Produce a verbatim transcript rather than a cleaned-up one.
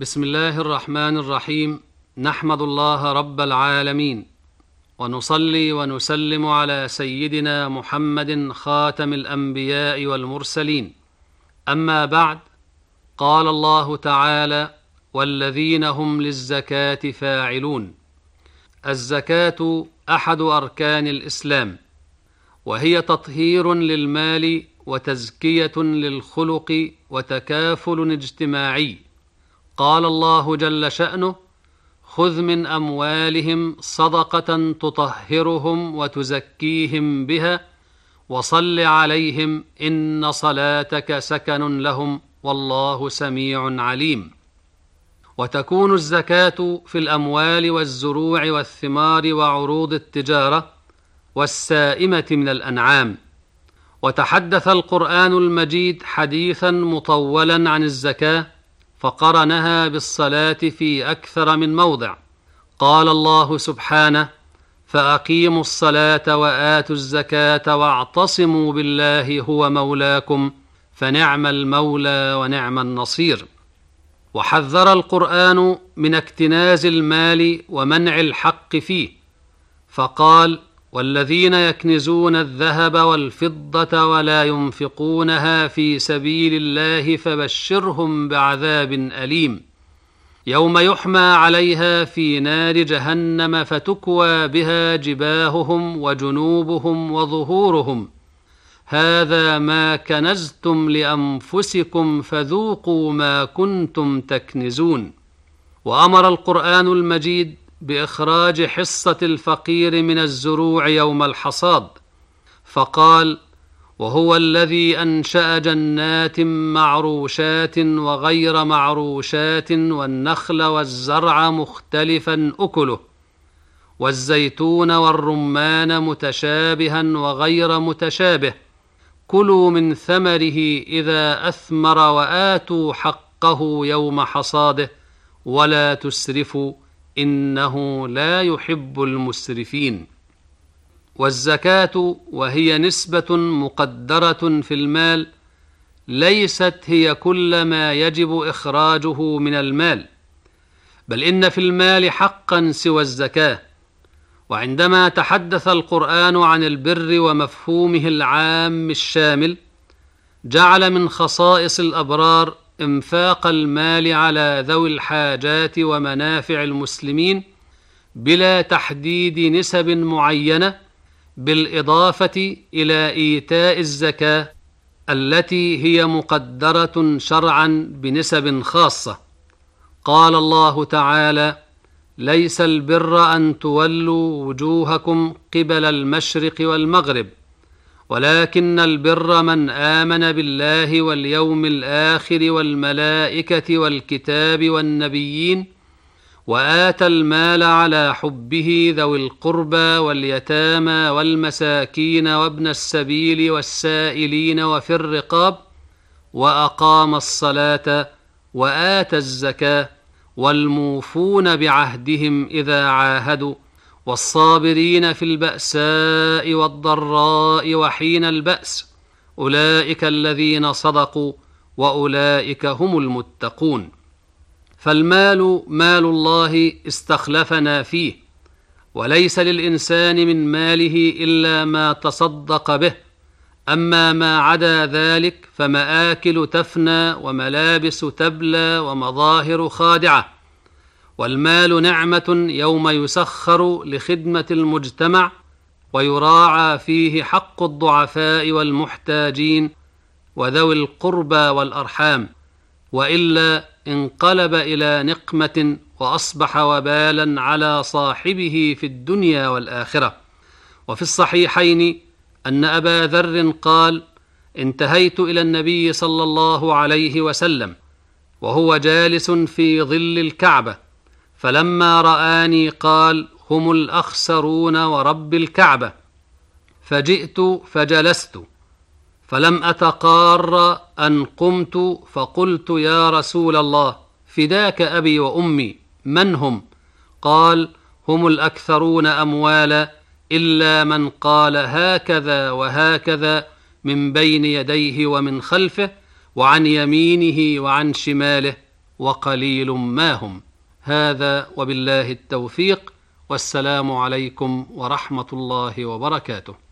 بسم الله الرحمن الرحيم. نحمد الله رب العالمين، ونصلي ونسلم على سيدنا محمد خاتم الأنبياء والمرسلين. أما بعد، قال الله تعالى: والذين هم للزكاة فاعلون. الزكاة أحد أركان الإسلام، وهي تطهير للمال وتزكية للخلق وتكافل اجتماعي. قال الله جل شأنه: خذ من أموالهم صدقة تطهرهم وتزكيهم بها وصل عليهم إن صلاتك سكن لهم والله سميع عليم. وتكون الزكاة في الأموال والزروع والثمار وعروض التجارة والسائمة من الأنعام. وتحدث القرآن المجيد حديثا مطولا عن الزكاة، فقرنها بالصلاة في أكثر من موضع. قال الله سبحانه: فأقيموا الصلاة وآتوا الزكاة واعتصموا بالله هو مولاكم فنعم المولى ونعم النصير. وحذر القرآن من اكتناز المال ومنع الحق فيه، فقال: والذين يكنزون الذهب والفضة ولا ينفقونها في سبيل الله فبشرهم بعذاب أليم يوم يحمى عليها في نار جهنم فتكوى بها جباههم وجنوبهم وظهورهم هذا ما كنزتم لأنفسكم فذوقوا ما كنتم تكنزون. وأمر القرآن المجيد بإخراج حصة الفقير من الزروع يوم الحصاد، فقال: وهو الذي أنشأ جنات معروشات وغير معروشات والنخل والزرع مختلفا أكله والزيتون والرمان متشابها وغير متشابه كلوا من ثمره إذا أثمر وآتوا حقه يوم حصاده ولا تسرفوا إنه لا يحب المسرفين. والزكاة وهي نسبة مقدرة في المال، ليست هي كل ما يجب إخراجه من المال، بل إن في المال حقا سوى الزكاة. وعندما تحدث القرآن عن البر ومفهومه العام الشامل، جعل من خصائص الأبرار إنفاق المال على ذوي الحاجات ومنافع المسلمين بلا تحديد نسب معينة، بالإضافة إلى إيتاء الزكاة التي هي مقدرة شرعا بنسب خاصة. قال الله تعالى: ليس البر أن تولوا وجوهكم قبل المشرق والمغرب ولكن البر من آمن بالله واليوم الآخر والملائكة والكتاب والنبيين وآتى المال على حبه ذوي القربى واليتامى والمساكين وابن السبيل والسائلين وفي الرقاب وأقام الصلاة وآتى الزكاة والموفون بعهدهم إذا عاهدوا والصابرين في البأساء والضراء وحين البأس أولئك الذين صدقوا وأولئك هم المتقون. فالمال مال الله استخلفنا فيه، وليس للإنسان من ماله إلا ما تصدق به، أما ما عدا ذلك فمآكل تفنى وملابس تبلى ومظاهر خادعة. والمال نعمة يوم يسخر لخدمة المجتمع ويراعى فيه حق الضعفاء والمحتاجين وذوي القربى والأرحام، وإلا انقلب إلى نقمة وأصبح وبالا على صاحبه في الدنيا والآخرة. وفي الصحيحين أن أبا ذر قال: انتهيت إلى النبي صلى الله عليه وسلم وهو جالس في ظل الكعبة، فلما رآني قال: هم الأخسرون ورب الكعبة. فجئت فجلست، فلم أتقار أن قمت فقلت: يا رسول الله، فداك أبي وأمي، من هم؟ قال: هم الأكثرون أموالا إلا من قال هكذا وهكذا من بين يديه ومن خلفه وعن يمينه وعن شماله وقليل ما هم. هذا وبالله التوفيق، والسلام عليكم ورحمة الله وبركاته.